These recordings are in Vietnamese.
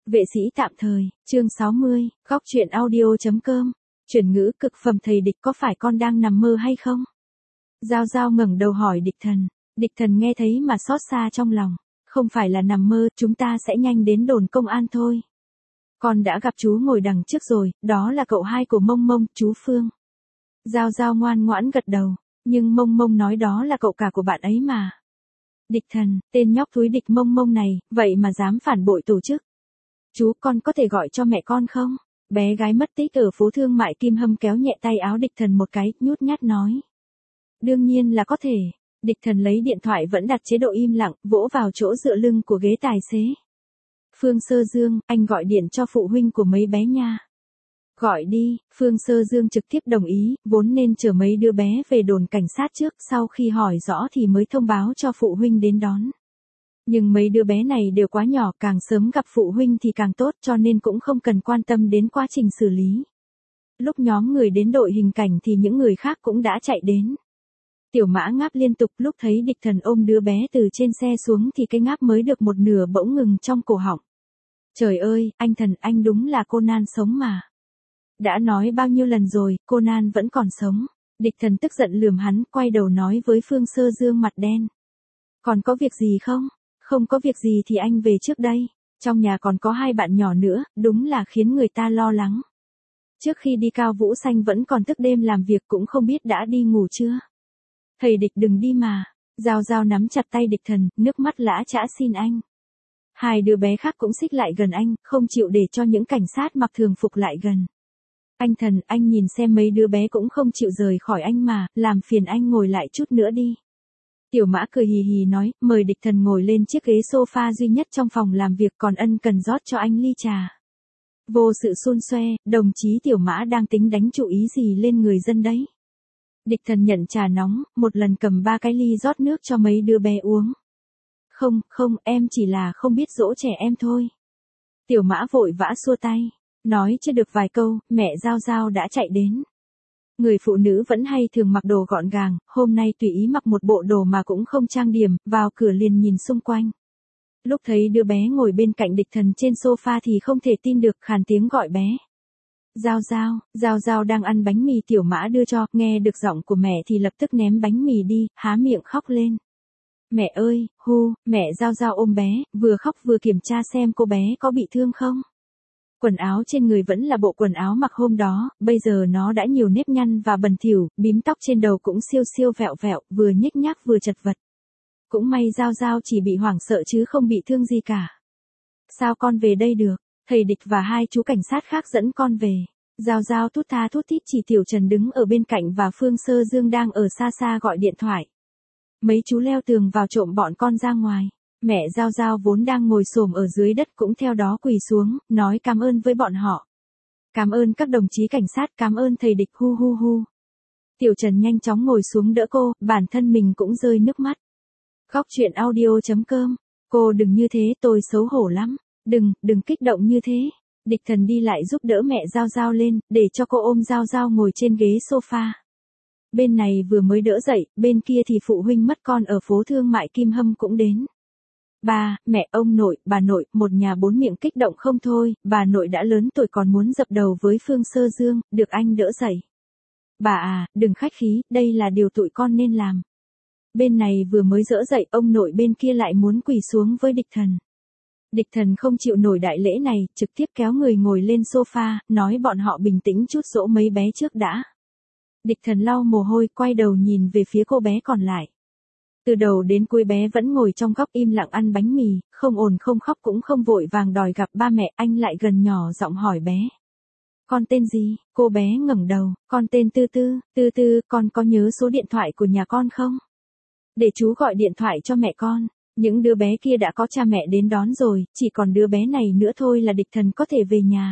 Vệ sĩ tạm thời, chương 60, góc truyện audio.com, chuyển ngữ cực phẩm thầy Địch có phải con đang nằm mơ hay không? Giao Giao ngẩng đầu hỏi Địch Thần nghe thấy mà xót xa trong lòng, không phải là nằm mơ, chúng ta sẽ nhanh đến đồn công an thôi. Con đã gặp chú ngồi đằng trước rồi, đó là cậu hai của Mông Mông, chú Phương. Giao Giao ngoan ngoãn gật đầu, nhưng Mông Mông nói đó là cậu cả của bạn ấy mà. Địch Thần, tên nhóc thúi địch Mông Mông này, vậy mà dám phản bội tổ chức. Chú, con có thể gọi cho mẹ con không? Bé gái mất tích ở phố Thương Mại Kim Hâm kéo nhẹ tay áo Địch Thần một cái, nhút nhát nói. Đương nhiên là có thể. Địch Thần lấy điện thoại vẫn đặt chế độ im lặng, vỗ vào chỗ dựa lưng của ghế tài xế. Phương Sơ Dương, anh gọi điện cho phụ huynh của mấy bé nha. Gọi đi, Phương Sơ Dương trực tiếp đồng ý, vốn nên chở mấy đứa bé về đồn cảnh sát trước, sau khi hỏi rõ thì mới thông báo cho phụ huynh đến đón. Nhưng mấy đứa bé này đều quá nhỏ, càng sớm gặp phụ huynh thì càng tốt, cho nên cũng không cần quan tâm đến quá trình xử lý. Lúc nhóm người đến đội hình cảnh thì những người khác cũng đã chạy đến. Tiểu Mã ngáp liên tục, lúc thấy Địch Thần ôm đứa bé từ trên xe xuống thì cái ngáp mới được một nửa bỗng ngừng trong cổ họng. Trời ơi, anh Thần, anh đúng là Conan sống mà. Đã nói bao nhiêu lần rồi, Conan vẫn còn sống. Địch Thần tức giận lườm hắn, quay đầu nói với Phương Sơ Dương mặt đen. Còn có việc gì không? Không có việc gì thì anh về trước đây. Trong nhà còn có hai bạn nhỏ nữa, đúng là khiến người ta lo lắng. Trước khi đi Cao Vũ Xanh vẫn còn thức đêm làm việc, cũng không biết đã đi ngủ chưa. Thầy Địch đừng đi mà. Giao Giao nắm chặt tay Địch Thần, nước mắt lã chã xin anh. Hai đứa bé khác cũng xích lại gần anh, không chịu để cho những cảnh sát mặc thường phục lại gần. Anh Thần, anh nhìn xem mấy đứa bé cũng không chịu rời khỏi anh mà, làm phiền anh ngồi lại chút nữa đi. Tiểu Mã cười hì hì nói, mời Địch Thần ngồi lên chiếc ghế sofa duy nhất trong phòng làm việc, còn ân cần rót cho anh ly trà. Vô sự xôn xoe, đồng chí Tiểu Mã đang tính đánh chú ý gì lên người dân đấy. Địch Thần nhận trà nóng, một lần cầm 3 cái ly rót nước cho mấy đứa bé uống. Không, em chỉ là không biết dỗ trẻ em thôi. Tiểu Mã vội vã xua tay, nói chưa được vài câu, mẹ Giao Giao đã chạy đến. Người phụ nữ vẫn hay thường mặc đồ gọn gàng, hôm nay tùy ý mặc một bộ đồ mà cũng không trang điểm, vào cửa liền nhìn xung quanh. Lúc thấy đứa bé ngồi bên cạnh Địch Thần trên sofa thì không thể tin được, khàn tiếng gọi bé. Giao Giao đang ăn bánh mì Tiểu Mã đưa cho, nghe được giọng của mẹ thì lập tức ném bánh mì đi, há miệng khóc lên. Mẹ ơi, mẹ Giao Giao ôm bé, vừa khóc vừa kiểm tra xem cô bé có bị thương không. Quần áo trên người vẫn là bộ quần áo mặc hôm đó, bây giờ nó đã nhiều nếp nhăn và bẩn thỉu, bím tóc trên đầu cũng siêu vẹo vẹo, vừa nhếch nhác vừa chật vật. Cũng may Giao Giao chỉ bị hoảng sợ chứ không bị thương gì cả. Sao con về đây được? Thầy Địch và hai chú cảnh sát khác dẫn con về. Giao Giao thút tha thút thít, chỉ Tiểu Trần đứng ở bên cạnh và Phương Sơ Dương đang ở xa xa gọi điện thoại. Mấy chú leo tường vào trộm bọn con ra ngoài. Mẹ Giao Giao vốn đang ngồi xổm ở dưới đất cũng theo đó quỳ xuống, nói cảm ơn với bọn họ. Cảm ơn các đồng chí cảnh sát, cảm ơn thầy Địch hu. Tiểu Trần nhanh chóng ngồi xuống đỡ cô, bản thân mình cũng rơi nước mắt. Góc truyện audio.com, cô đừng như thế, tôi xấu hổ lắm. Đừng kích động như thế. Địch Thần đi lại giúp đỡ mẹ Giao Giao lên, để cho cô ôm Giao Giao ngồi trên ghế sofa. Bên này vừa mới đỡ dậy, bên kia thì phụ huynh mất con ở phố Thương Mại Kim Hâm cũng đến. Ba, mẹ, ông nội, bà nội, một nhà bốn miệng kích động không thôi, bà nội đã lớn tuổi còn muốn dập đầu với Phương Sơ Dương, được anh đỡ dậy. Bà à, đừng khách khí, đây là điều tụi con nên làm. Bên này vừa mới dỡ dậy, ông nội bên kia lại muốn quỳ xuống với Địch Thần. Địch Thần không chịu nổi đại lễ này, trực tiếp kéo người ngồi lên sofa, nói bọn họ bình tĩnh chút dỗ mấy bé trước đã. Địch Thần lau mồ hôi, quay đầu nhìn về phía cô bé còn lại. Từ đầu đến cuối bé vẫn ngồi trong góc im lặng ăn bánh mì, không ồn không khóc cũng không vội vàng đòi gặp ba mẹ. Anh lại gần nhỏ giọng hỏi bé. Con tên gì? Cô bé ngẩng đầu, con tên Tư, con có nhớ số điện thoại của nhà con không? Để chú gọi điện thoại cho mẹ con. Những đứa bé kia đã có cha mẹ đến đón rồi, chỉ còn đứa bé này nữa thôi là Địch Thần có thể về nhà.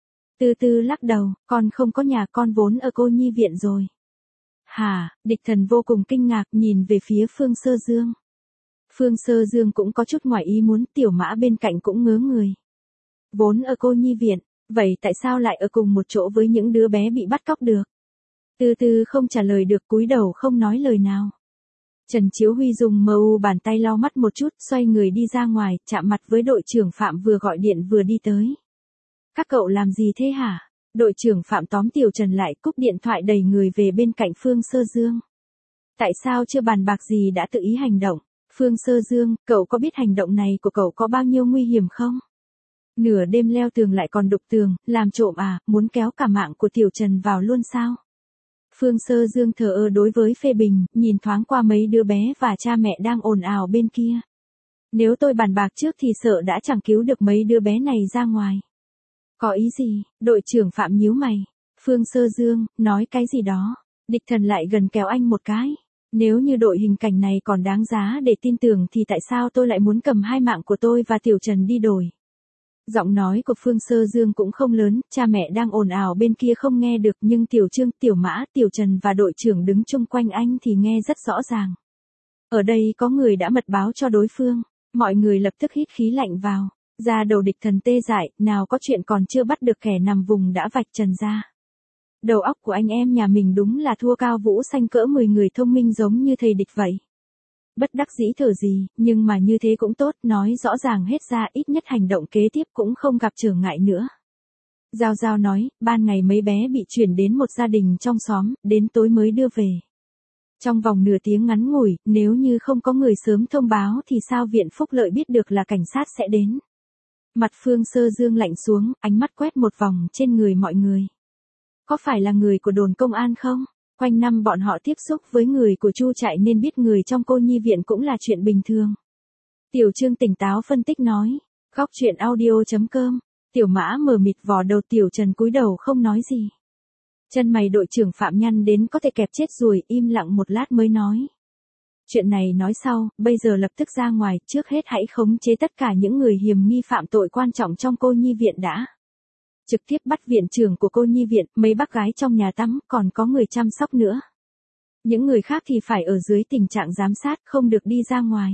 Tư lắc đầu, con không có nhà, con vốn ở cô nhi viện rồi. Hả? Địch Thần vô cùng kinh ngạc nhìn về phía Phương Sơ Dương. Phương Sơ Dương cũng có chút ngoài ý muốn, Tiểu Mã bên cạnh cũng ngớ người. Vốn ở cô nhi viện, vậy tại sao lại ở cùng một chỗ với những đứa bé bị bắt cóc được? Tư không trả lời được, cúi đầu không nói lời nào. Trần Chiếu Huy dùng bàn tay lau mắt một chút, xoay người đi ra ngoài, chạm mặt với đội trưởng Phạm vừa gọi điện vừa đi tới. Các cậu làm gì thế hả? Đội trưởng Phạm tóm Tiểu Trần lại, cúp điện thoại đẩy người về bên cạnh Phương Sơ Dương. Tại sao chưa bàn bạc gì đã tự ý hành động? Phương Sơ Dương, cậu có biết hành động này của cậu có bao nhiêu nguy hiểm không? Nửa đêm leo tường lại còn đục tường, làm trộm à, muốn kéo cả mạng của Tiểu Trần vào luôn sao? Phương Sơ Dương thờ ơ đối với phê bình, nhìn thoáng qua mấy đứa bé và cha mẹ đang ồn ào bên kia. Nếu tôi bàn bạc trước thì sợ đã chẳng cứu được mấy đứa bé này ra ngoài. Có ý gì? Đội trưởng Phạm nhíu mày. Phương Sơ Dương, nói cái gì đó? Địch Thần lại gần kéo anh một cái. Nếu như đội hình cảnh này còn đáng giá để tin tưởng thì tại sao tôi lại muốn cầm hai mạng của tôi và Tiểu Trần đi đổi? Giọng nói của Phương Sơ Dương cũng không lớn, cha mẹ đang ồn ào bên kia không nghe được nhưng Tiểu Trương, Tiểu Mã, Tiểu Trần và đội trưởng đứng chung quanh anh thì nghe rất rõ ràng. Ở đây có người đã mật báo cho đối phương, mọi người lập tức hít khí lạnh vào. Da đầu Địch Thần tê dại, nào có chuyện còn chưa bắt được kẻ nằm vùng đã vạch trần ra. Đầu óc của anh em nhà mình đúng là thua Cao Vũ Xanh cỡ 10 người thông minh giống như thầy Địch vậy. Bất đắc dĩ thở gì, nhưng mà như thế cũng tốt, nói rõ ràng hết ra ít nhất hành động kế tiếp cũng không gặp trở ngại nữa. Giao Giao nói, ban ngày mấy bé bị chuyển đến một gia đình trong xóm, đến tối mới đưa về. Trong vòng nửa tiếng ngắn ngủi, nếu như không có người sớm thông báo thì sao Viện Phúc Lợi biết được là cảnh sát sẽ đến. Mặt Phương Sơ Dương lạnh xuống, ánh mắt quét một vòng trên người mọi người. Có phải là người của đồn công an không? Quanh năm bọn họ tiếp xúc với người của Chu trại nên biết người trong cô nhi viện cũng là chuyện bình thường. Tiểu Trương tỉnh táo phân tích nói. Góc chuyện audio.com. Tiểu Mã mờ mịt vò đầu, Tiểu Trần cúi đầu không nói gì. Chân mày đội trưởng Phạm nhăn đến có thể kẹp chết ruồi, im lặng một lát mới nói. Chuyện này nói sau, bây giờ lập tức ra ngoài, trước hết hãy khống chế tất cả những người hiềm nghi phạm tội quan trọng trong cô nhi viện đã. Trực tiếp bắt viện trưởng của cô nhi viện, mấy bác gái trong nhà tắm, còn có người chăm sóc nữa. Những người khác thì phải ở dưới tình trạng giám sát, không được đi ra ngoài.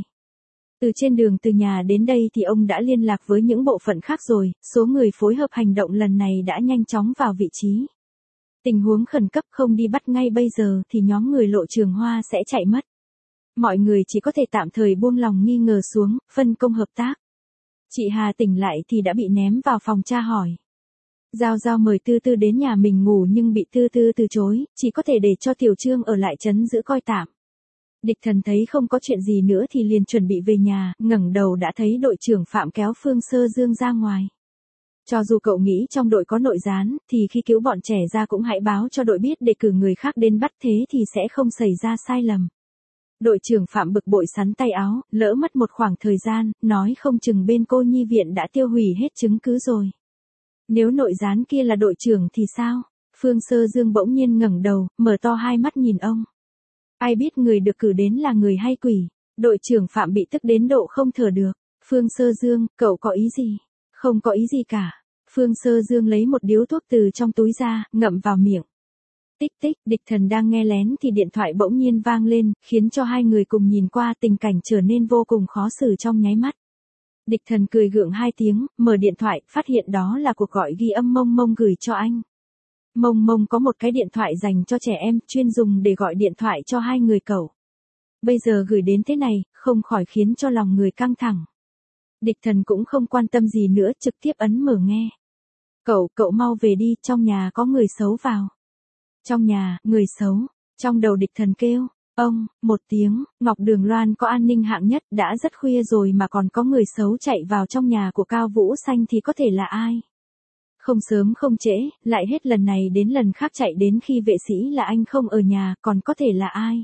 Từ trên đường từ nhà đến đây thì ông đã liên lạc với những bộ phận khác rồi, số người phối hợp hành động lần này đã nhanh chóng vào vị trí. Tình huống khẩn cấp không đi bắt ngay bây giờ thì nhóm người Lộ Trường Hoa sẽ chạy mất. Mọi người chỉ có thể tạm thời buông lòng nghi ngờ xuống, phân công hợp tác. Chị Hà tỉnh lại thì đã bị ném vào phòng tra hỏi. Giao Giao mời Tư Tư đến nhà mình ngủ nhưng bị Tư Tư từ chối, chỉ có thể để cho Tiểu Trương ở lại trấn giữ coi tạm. Địch Thần thấy không có chuyện gì nữa thì liền chuẩn bị về nhà, ngẩng đầu đã thấy đội trưởng Phạm kéo Phương Sơ Dương ra ngoài. Cho dù cậu nghĩ trong đội có nội gián, thì khi cứu bọn trẻ ra cũng hãy báo cho đội biết để cử người khác đến bắt, thế thì sẽ không xảy ra sai lầm. Đội trưởng Phạm bực bội sắn tay áo, lỡ mất một khoảng thời gian, nói không chừng bên cô nhi viện đã tiêu hủy hết chứng cứ rồi. Nếu nội gián kia là đội trưởng thì sao? Phương Sơ Dương bỗng nhiên ngẩng đầu, mở to hai mắt nhìn ông. Ai biết người được cử đến là người hay quỷ? Đội trưởng Phạm bị tức đến độ không thở được. Phương Sơ Dương, cậu có ý gì? Không có ý gì cả. Phương Sơ Dương lấy một điếu thuốc từ trong túi ra, ngậm vào miệng. Tích tích, Địch Thần đang nghe lén thì điện thoại bỗng nhiên vang lên, khiến cho hai người cùng nhìn qua, tình cảnh trở nên vô cùng khó xử trong nháy mắt. Địch Thần cười gượng hai tiếng, mở điện thoại, phát hiện đó là cuộc gọi ghi âm Mông Mông gửi cho anh. Mông Mông có một cái điện thoại dành cho trẻ em, chuyên dùng để gọi điện thoại cho hai người cậu. Bây giờ gửi đến thế này, không khỏi khiến cho lòng người căng thẳng. Địch Thần cũng không quan tâm gì nữa, trực tiếp ấn mở nghe. Cậu mau về đi, trong nhà có người xấu vào. Trong nhà, người xấu. Trong đầu Địch Thần kêu, ông, một tiếng, Ngọc Đường Loan có an ninh hạng nhất, đã rất khuya rồi mà còn có người xấu chạy vào trong nhà của Cao Vũ Xanh thì có thể là ai? Không sớm không trễ, lại hết lần này đến lần khác chạy đến khi vệ sĩ là anh không ở nhà, còn có thể là ai?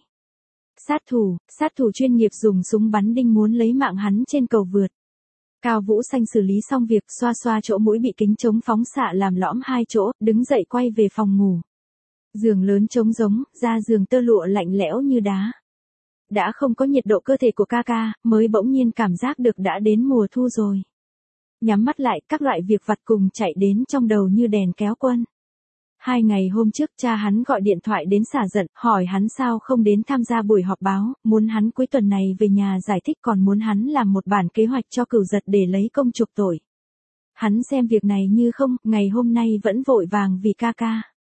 Sát thủ chuyên nghiệp dùng súng bắn đinh muốn lấy mạng hắn trên cầu vượt. Cao Vũ Xanh xử lý xong việc, xoa xoa chỗ mũi bị kính chống phóng xạ làm lõm hai chỗ, đứng dậy quay về phòng ngủ. Giường lớn trống rỗng, da giường tơ lụa lạnh lẽo như đá. Đã không có nhiệt độ cơ thể của ca, mới bỗng nhiên cảm giác được đã đến mùa thu rồi. Nhắm mắt lại, các loại việc vặt cùng chạy đến trong đầu như đèn kéo quân. 2 ngày hôm trước cha hắn gọi điện thoại đến xả giận, hỏi hắn sao không đến tham gia buổi họp báo, muốn hắn cuối tuần này về nhà giải thích, còn muốn hắn làm một bản kế hoạch cho Cửu Giật để lấy công chuộc tội. Hắn xem việc này như không, ngày hôm nay vẫn vội vàng vì ca.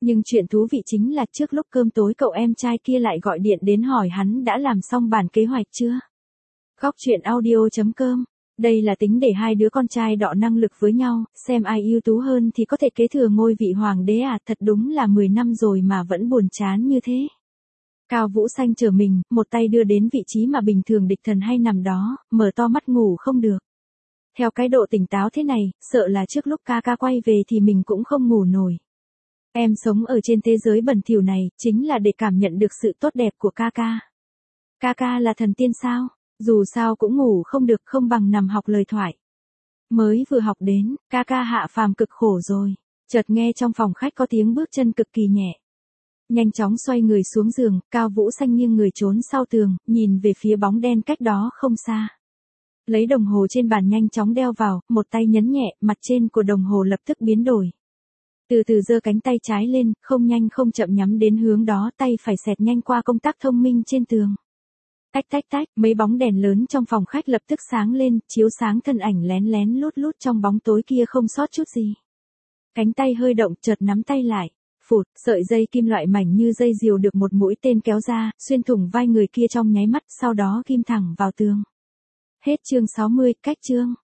Nhưng chuyện thú vị chính là trước lúc cơm tối cậu em trai kia lại gọi điện đến hỏi hắn đã làm xong bản kế hoạch chưa. Góc chuyện audio.com. Đây là tính để hai đứa con trai đọ năng lực với nhau, xem ai ưu tú hơn thì có thể kế thừa ngôi vị hoàng đế à, thật đúng là 10 năm rồi mà vẫn buồn chán như thế. Cao Vũ Xanh chờ mình, một tay đưa đến vị trí mà bình thường địch thần hay nằm đó, mở to mắt ngủ không được. Theo cái độ tỉnh táo thế này, sợ là trước lúc ca ca quay về thì mình cũng không ngủ nổi. Em sống ở trên thế giới bẩn thỉu này, chính là để cảm nhận được sự tốt đẹp của ca ca. Ca ca là thần tiên sao? Dù sao cũng ngủ không được, không bằng nằm học lời thoại. Mới vừa học đến, ca ca hạ phàm cực khổ rồi. Chợt nghe trong phòng khách có tiếng bước chân cực kỳ nhẹ. Nhanh chóng xoay người xuống giường, Cao Vũ Xanh nghiêng người trốn sau tường, nhìn về phía bóng đen cách đó không xa. Lấy đồng hồ trên bàn nhanh chóng đeo vào, một tay nhấn nhẹ, mặt trên của đồng hồ lập tức biến đổi. Từ từ giơ cánh tay trái lên, không nhanh không chậm nhắm đến hướng đó, tay phải xẹt nhanh qua công tắc thông minh trên tường. Tách tách tách, mấy bóng đèn lớn trong phòng khách lập tức sáng lên, chiếu sáng thân ảnh lén lén lút lút trong bóng tối kia không sót chút gì. Cánh tay hơi động, chợt nắm tay lại. Phụt, sợi dây kim loại mảnh như dây diều được một mũi tên kéo ra, xuyên thủng vai người kia trong nháy mắt, sau đó ghim thẳng vào tường. Hết chương 60, cách chương.